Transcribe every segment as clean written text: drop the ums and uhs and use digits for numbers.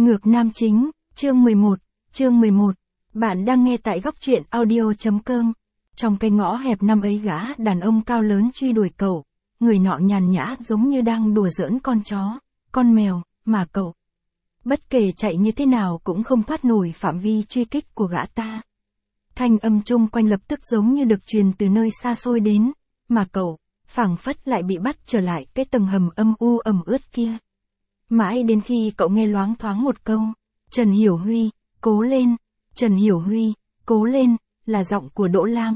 Ngược nam chính, chương 11. Bạn đang nghe tại góc truyện audio.com. Trong cái ngõ hẹp năm ấy gã đàn ông cao lớn truy đuổi cậu, người nọ nhàn nhã giống như đang đùa giỡn con chó, con mèo, mà cậu, bất kể chạy như thế nào cũng không thoát nổi phạm vi truy kích của gã ta. Thanh âm chung quanh lập tức giống như được truyền từ nơi xa xôi đến, mà cậu, phảng phất lại bị bắt trở lại cái tầng hầm âm u ẩm ướt kia. Mãi đến khi cậu nghe loáng thoáng một câu, Trần Hiểu Huy, cố lên, Trần Hiểu Huy, cố lên, là giọng của Đỗ Lam.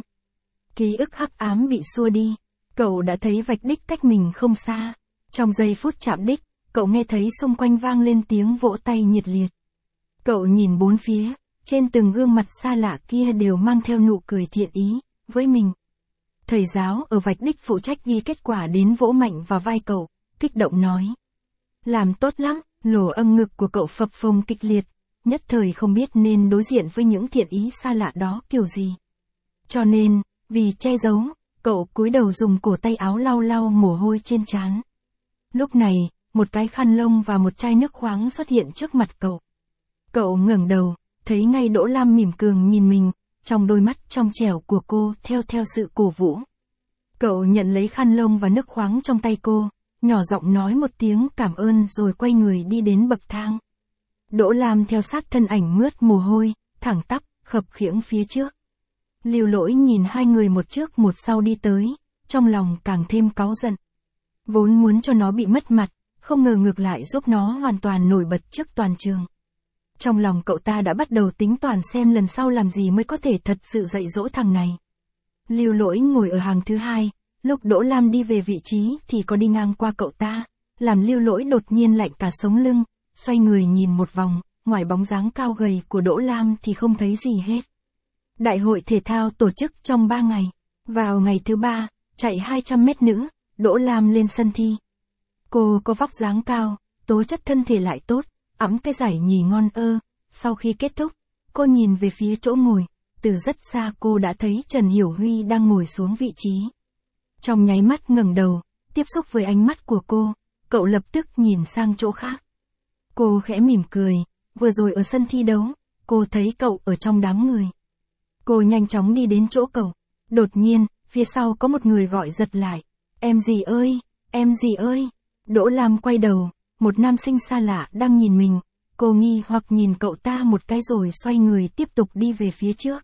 Ký ức hắc ám bị xua đi, cậu đã thấy vạch đích cách mình không xa. Trong giây phút chạm đích, cậu nghe thấy xung quanh vang lên tiếng vỗ tay nhiệt liệt. Cậu nhìn bốn phía, trên từng gương mặt xa lạ kia đều mang theo nụ cười thiện ý, với mình. Thầy giáo ở vạch đích phụ trách ghi kết quả đến vỗ mạnh vào vai cậu, kích động nói. Làm tốt lắm, lỗ âm ngực của cậu phập phồng kịch liệt, nhất thời không biết nên đối diện với những thiện ý xa lạ đó kiểu gì. Cho nên, vì che giấu, cậu cúi đầu dùng cổ tay áo lau lau mồ hôi trên trán. Lúc này, một cái khăn lông và một chai nước khoáng xuất hiện trước mặt cậu. Cậu ngẩng đầu, thấy ngay Đỗ Lam mỉm cười nhìn mình, trong đôi mắt trong trẻo của cô theo sự cổ vũ. Cậu nhận lấy khăn lông và nước khoáng trong tay cô, nhỏ giọng nói một tiếng cảm ơn rồi quay người đi đến bậc thang. Đỗ Lam theo sát thân ảnh mướt mồ hôi, thẳng tắp, khập khiễng phía trước. Lưu Lỗi nhìn hai người một trước một sau đi tới, trong lòng càng thêm cáu giận. Vốn muốn cho nó bị mất mặt, không ngờ ngược lại giúp nó hoàn toàn nổi bật trước toàn trường. Trong lòng cậu ta đã bắt đầu tính toán xem lần sau làm gì mới có thể thật sự dạy dỗ thằng này. Lưu Lỗi ngồi ở hàng thứ hai, lúc Đỗ Lam đi về vị trí thì có đi ngang qua cậu ta, làm Lưu Lỗi đột nhiên lạnh cả sống lưng, xoay người nhìn một vòng, ngoài bóng dáng cao gầy của Đỗ Lam thì không thấy gì hết. Đại hội thể thao tổ chức trong 3 ngày, vào ngày thứ 3, chạy 200 mét nữ, Đỗ Lam lên sân thi. Cô có vóc dáng cao, tố chất thân thể lại tốt, ẵm cái giải nhì ngon ơ. Sau khi kết thúc, cô nhìn về phía chỗ ngồi, từ rất xa cô đã thấy Trần Hiểu Huy đang ngồi xuống vị trí. Trong nháy mắt ngẩng đầu, tiếp xúc với ánh mắt của cô, cậu lập tức nhìn sang chỗ khác. Cô khẽ mỉm cười, vừa rồi ở sân thi đấu, cô thấy cậu ở trong đám người. Cô nhanh chóng đi đến chỗ cậu, đột nhiên, phía sau có một người gọi giật lại. Em gì ơi, em gì ơi. Đỗ Lam quay đầu, một nam sinh xa lạ đang nhìn mình, cô nghi hoặc nhìn cậu ta một cái rồi xoay người tiếp tục đi về phía trước.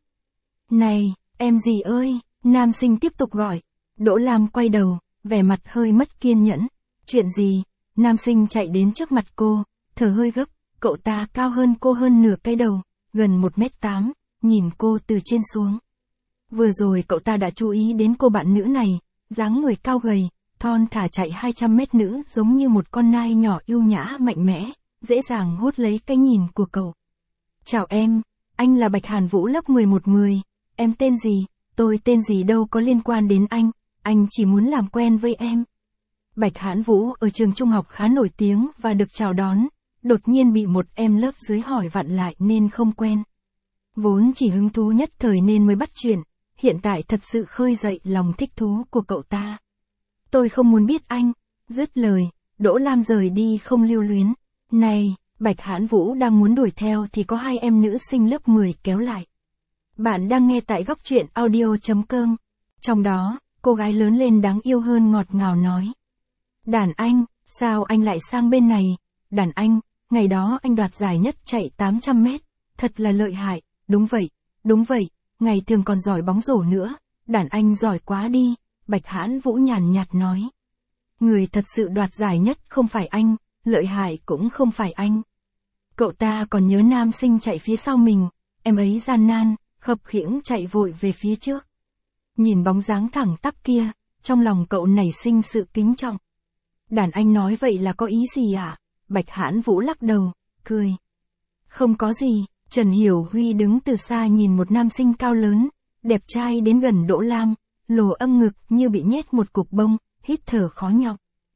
Này, em gì ơi, nam sinh tiếp tục gọi. Đỗ Lam quay đầu, vẻ mặt hơi mất kiên nhẫn. Chuyện gì? Nam sinh chạy đến trước mặt cô, thở hơi gấp, cậu ta cao hơn cô hơn nửa cái đầu, gần 1m8, nhìn cô từ trên xuống. Vừa rồi cậu ta đã chú ý đến cô bạn nữ này, dáng người cao gầy, thon thả chạy 200 mét nữ giống như một con nai nhỏ yêu nhã mạnh mẽ, dễ dàng hút lấy cái nhìn của cậu. Chào em, anh là Bạch Hàn Vũ lớp 1110, em tên gì? Tôi tên gì đâu có liên quan đến anh chỉ muốn làm quen với em. Bạch Hàn Vũ ở trường trung học khá nổi tiếng và được chào đón, đột nhiên bị một em lớp dưới hỏi vặn lại nên không quen. Vốn chỉ hứng thú nhất thời nên mới bắt chuyện, hiện tại thật sự khơi dậy lòng thích thú của cậu ta. Tôi không muốn biết anh, dứt lời, Đỗ Lam rời đi không lưu luyến. Này, Bạch Hàn Vũ đang muốn đuổi theo thì có hai em nữ sinh lớp 10 kéo lại. Bạn đang nghe tại góc truyện audio.com. Trong đó, cô gái lớn lên đáng yêu hơn ngọt ngào nói. Đàn anh, sao anh lại sang bên này? Đàn anh, ngày đó anh đoạt giải nhất chạy 800 mét, thật là lợi hại, đúng vậy, ngày thường còn giỏi bóng rổ nữa, đàn anh giỏi quá đi, Bạch Hàn Vũ nhàn nhạt nói. Người thật sự đoạt giải nhất không phải anh, lợi hại cũng không phải anh. Cậu ta còn nhớ nam sinh chạy phía sau mình, em ấy gian nan, khập khiễng chạy vội về phía trước. Nhìn bóng dáng thẳng tắp kia, trong lòng cậu nảy sinh sự kính trọng. Đàn anh nói vậy là có ý gì ạ? Bạch Hàn Vũ lắc đầu, cười. Không có gì. Trần Hiểu Huy đứng từ xa nhìn một nam sinh cao lớn, đẹp trai đến gần Đỗ Lam, lồ âm ngực như bị nhét một cục bông, hít thở khó nhọc.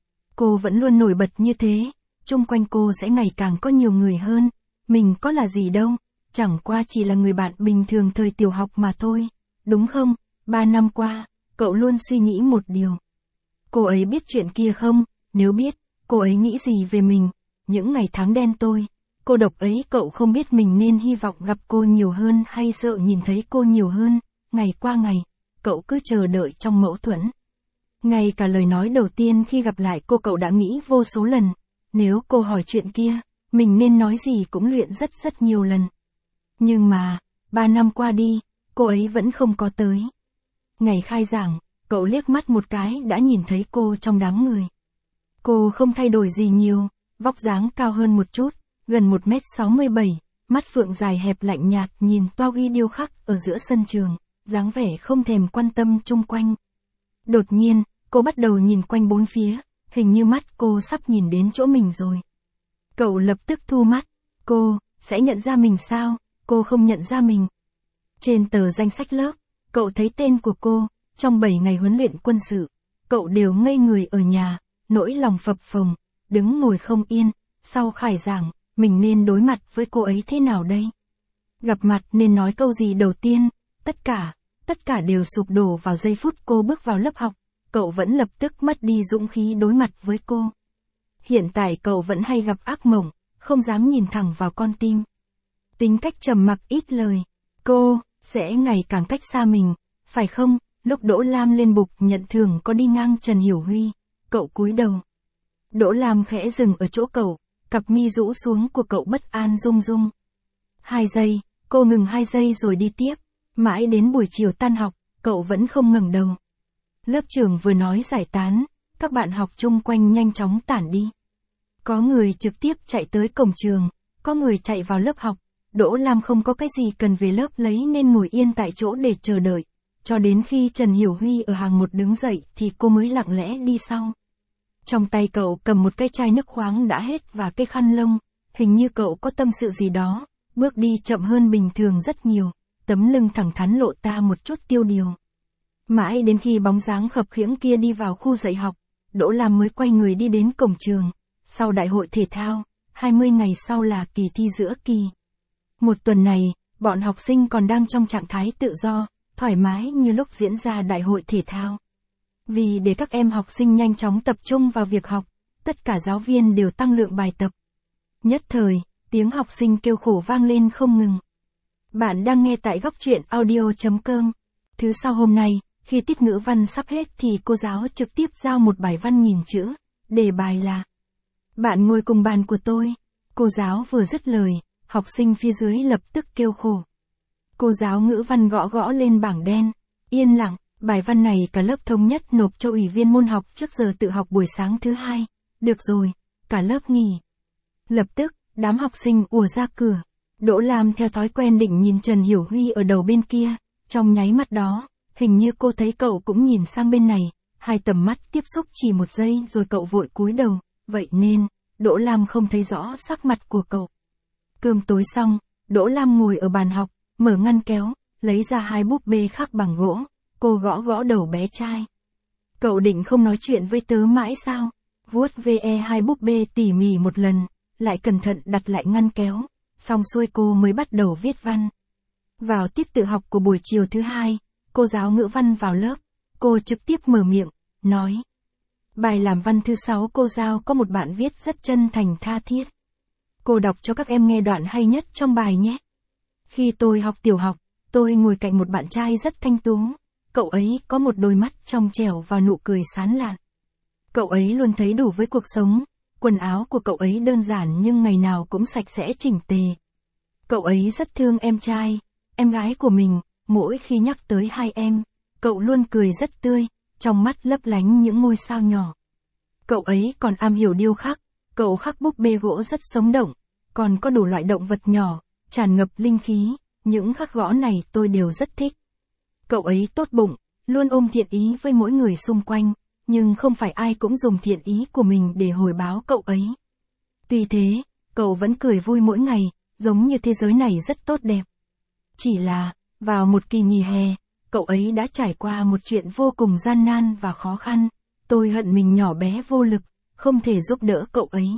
Cô vẫn luôn nổi bật như thế, chung quanh cô sẽ ngày càng có nhiều người hơn, mình có là gì đâu, chẳng qua chỉ là người bạn bình thường thời tiểu học mà thôi, đúng không? 3 năm qua, cậu luôn suy nghĩ một điều. Cô ấy biết chuyện kia không? Nếu biết, cô ấy nghĩ gì về mình? Những ngày tháng đen Cô độc ấy cậu không biết mình nên hy vọng gặp cô nhiều hơn hay sợ nhìn thấy cô nhiều hơn, ngày qua ngày, cậu cứ chờ đợi trong mâu thuẫn. Ngay cả lời nói đầu tiên khi gặp lại cô cậu đã nghĩ vô số lần, nếu cô hỏi chuyện kia, mình nên nói gì cũng luyện rất nhiều lần. Nhưng mà, 3 năm qua đi, cô ấy vẫn không có tới. Ngày khai giảng, cậu liếc mắt một cái đã nhìn thấy cô trong đám người. Cô không thay đổi gì nhiều, vóc dáng cao hơn một chút, gần 1m67, mắt phượng dài hẹp lạnh nhạt nhìn toa ghi điêu khắc ở giữa sân trường, dáng vẻ không thèm quan tâm chung quanh. Đột nhiên, cô bắt đầu nhìn quanh bốn phía, hình như mắt cô sắp nhìn đến chỗ mình rồi. Cậu lập tức thu mắt, cô sẽ nhận ra mình sao? Cô không nhận ra mình. Trên tờ danh sách lớp, cậu thấy tên của cô, trong 7 ngày huấn luyện quân sự, cậu đều ngây người ở nhà, nỗi lòng phập phồng, đứng ngồi không yên, sau khai giảng, mình nên đối mặt với cô ấy thế nào đây? Gặp mặt nên nói câu gì đầu tiên? Tất cả đều sụp đổ vào giây phút cô bước vào lớp học, cậu vẫn lập tức mất đi dũng khí đối mặt với cô. Hiện tại cậu vẫn hay gặp ác mộng, không dám nhìn thẳng vào con tim. Tính cách trầm mặc ít lời, cô sẽ ngày càng cách xa mình, phải không? Lúc Đỗ Lam lên bục nhận thưởng có đi ngang Trần Hiểu Huy, cậu cúi đầu. Đỗ Lam khẽ dừng ở chỗ cậu, cặp mi rũ xuống của cậu bất an rung rung. 2 giây, cô ngừng 2 giây rồi đi tiếp, mãi đến buổi chiều tan học, cậu vẫn không ngẩng đầu. Lớp trưởng vừa nói giải tán, các bạn học chung quanh nhanh chóng tản đi. Có người trực tiếp chạy tới cổng trường, có người chạy vào lớp học. Đỗ Lam không có cái gì cần về lớp lấy nên ngồi yên tại chỗ để chờ đợi. Cho đến khi Trần Hiểu Huy ở hàng 1 đứng dậy thì cô mới lặng lẽ đi sau. Trong tay cậu cầm một cái chai nước khoáng đã hết và cái khăn lông, hình như cậu có tâm sự gì đó, bước đi chậm hơn bình thường rất nhiều, tấm lưng thẳng thắn lộ ta một chút tiêu điều. Mãi đến khi bóng dáng khập khiễng kia đi vào khu dạy học, Đỗ Lam mới quay người đi đến cổng trường. Sau đại hội thể thao, 20 ngày sau là kỳ thi giữa kỳ. Một tuần này, bọn học sinh còn đang trong trạng thái tự do, thoải mái như lúc diễn ra đại hội thể thao. Vì để các em học sinh nhanh chóng tập trung vào việc học, tất cả giáo viên đều tăng lượng bài tập. Nhất thời, tiếng học sinh kêu khổ vang lên không ngừng. Bạn đang nghe tại góc truyện audio.com. Thứ sau hôm nay, khi tiết ngữ văn sắp hết thì cô giáo trực tiếp giao một bài văn 1000 chữ, đề bài là: Bạn ngồi cùng bàn của tôi. Cô giáo vừa dứt lời, học sinh phía dưới lập tức kêu khổ. Cô giáo ngữ văn gõ gõ lên bảng đen. Yên lặng, bài văn này cả lớp thống nhất nộp cho ủy viên môn học trước giờ tự học buổi sáng thứ 2. Được rồi, cả lớp nghỉ. Lập tức, đám học sinh ùa ra cửa. Đỗ Lam theo thói quen định nhìn Trần Hiểu Huy ở đầu bên kia. Trong nháy mắt đó, hình như cô thấy cậu cũng nhìn sang bên này. 2 tầm mắt tiếp xúc chỉ 1 giây rồi cậu vội cúi đầu. Vậy nên, Đỗ Lam không thấy rõ sắc mặt của cậu. Cơm tối xong, Đỗ Lam ngồi ở bàn học, mở ngăn kéo, lấy ra 2 búp bê khắc bằng gỗ, cô gõ gõ đầu bé trai. Cậu định không nói chuyện với tớ mãi sao? Vuốt ve 2 búp bê tỉ mỉ một lần, lại cẩn thận đặt lại ngăn kéo, xong xuôi cô mới bắt đầu viết văn. Vào tiết tự học của buổi chiều thứ 2, cô giáo ngữ văn vào lớp, cô trực tiếp mở miệng, nói. Bài làm văn thứ 6 cô giao có một bạn viết rất chân thành tha thiết. Cô đọc cho các em nghe đoạn hay nhất trong bài nhé. Khi tôi học tiểu học, tôi ngồi cạnh một bạn trai rất thanh tú. Cậu ấy có một đôi mắt trong trẻo và nụ cười sán lạn. Cậu ấy luôn thấy đủ với cuộc sống. Quần áo của cậu ấy đơn giản nhưng ngày nào cũng sạch sẽ chỉnh tề. Cậu ấy rất thương em trai, em gái của mình. Mỗi khi nhắc tới 2 em, cậu luôn cười rất tươi, trong mắt lấp lánh những ngôi sao nhỏ. Cậu ấy còn am hiểu điêu khắc, cậu khắc búp bê gỗ rất sống động, còn có đủ loại động vật nhỏ, tràn ngập linh khí, những khắc gõ này tôi đều rất thích. Cậu ấy tốt bụng, luôn ôm thiện ý với mỗi người xung quanh, nhưng không phải ai cũng dùng thiện ý của mình để hồi báo cậu ấy. Tuy thế, cậu vẫn cười vui mỗi ngày, giống như thế giới này rất tốt đẹp. Chỉ là, vào một kỳ nghỉ hè, cậu ấy đã trải qua một chuyện vô cùng gian nan và khó khăn. Tôi hận mình nhỏ bé vô lực, không thể giúp đỡ cậu ấy.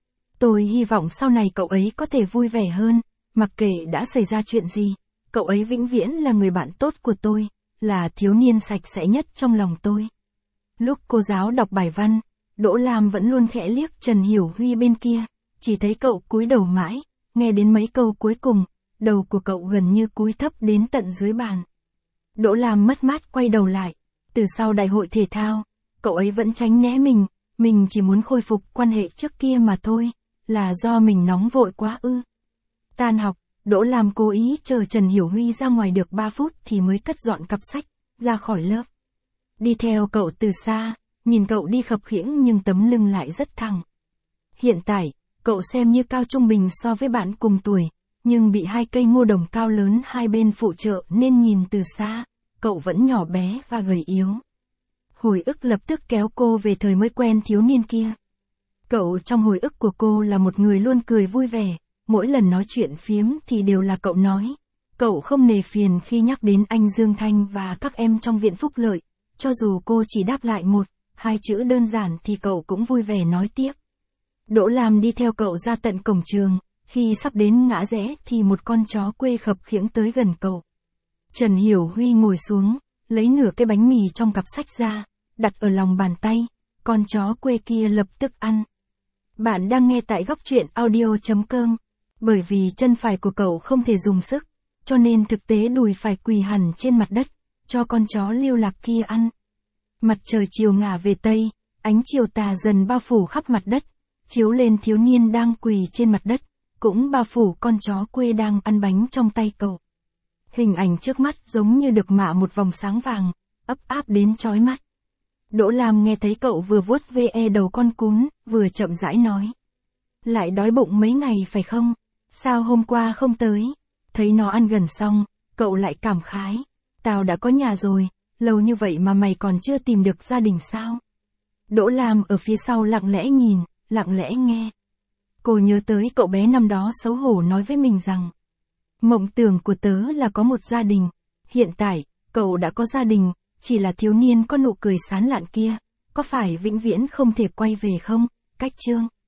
Tôi hy vọng sau này cậu ấy có thể vui vẻ hơn, mặc kệ đã xảy ra chuyện gì. Cậu ấy vĩnh viễn là người bạn tốt của tôi, là thiếu niên sạch sẽ nhất trong lòng tôi. Lúc cô giáo đọc bài văn, Đỗ Lam vẫn luôn khẽ liếc Trần Hiểu Huy bên kia, chỉ thấy cậu cúi đầu mãi, nghe đến mấy câu cuối cùng, đầu của cậu gần như cúi thấp đến tận dưới bàn. Đỗ Lam mất mát quay đầu lại, từ sau đại hội thể thao, cậu ấy vẫn tránh né mình chỉ muốn khôi phục quan hệ trước kia mà thôi, là do mình nóng vội quá ư. Tan học, Đỗ Lam cố ý chờ Trần Hiểu Huy ra ngoài được 3 phút thì mới cất dọn cặp sách, ra khỏi lớp. Đi theo cậu từ xa, nhìn cậu đi khập khiễng nhưng tấm lưng lại rất thẳng. Hiện tại, cậu xem như cao trung bình so với bạn cùng tuổi, nhưng bị 2 cây ngô đồng cao lớn hai bên phụ trợ nên nhìn từ xa, cậu vẫn nhỏ bé và gầy yếu. Hồi ức lập tức kéo cô về thời mới quen thiếu niên kia. Cậu trong hồi ức của cô là một người luôn cười vui vẻ, mỗi lần nói chuyện phiếm thì đều là cậu nói. Cậu không nề phiền khi nhắc đến anh Dương Thanh và các em trong viện phúc lợi, cho dù cô chỉ đáp lại 1-2 chữ đơn giản thì cậu cũng vui vẻ nói tiếp. Đỗ Lam đi theo cậu ra tận cổng trường, khi sắp đến ngã rẽ thì một con chó quê khập khiễng tới gần cậu. Trần Hiểu Huy ngồi xuống, lấy nửa cái bánh mì trong cặp sách ra, đặt ở lòng bàn tay, con chó quê kia lập tức ăn. Bạn đang nghe tại góc truyện audio.com. Bởi vì chân phải của cậu không thể dùng sức, cho nên thực tế đùi phải quỳ hẳn trên mặt đất, cho con chó lưu lạc kia ăn. Mặt trời chiều ngả về tây, ánh chiều tà dần bao phủ khắp mặt đất, chiếu lên thiếu niên đang quỳ trên mặt đất, cũng bao phủ con chó quê đang ăn bánh trong tay cậu. Hình ảnh trước mắt giống như được mạ một vòng sáng vàng, ấp áp đến chói mắt. Đỗ Lam nghe thấy cậu vừa vuốt ve đầu con cún, vừa chậm rãi nói. Lại đói bụng mấy ngày phải không? Sao hôm qua không tới? Thấy nó ăn gần xong, cậu lại cảm khái. Tao đã có nhà rồi, lâu như vậy mà mày còn chưa tìm được gia đình sao? Đỗ Lam ở phía sau lặng lẽ nhìn, lặng lẽ nghe. Cô nhớ tới cậu bé năm đó xấu hổ nói với mình rằng, mộng tưởng của tớ là có một gia đình. Hiện tại, cậu đã có gia đình, chỉ là thiếu niên có nụ cười sán lạn kia, có phải vĩnh viễn không thể quay về không? Cách chương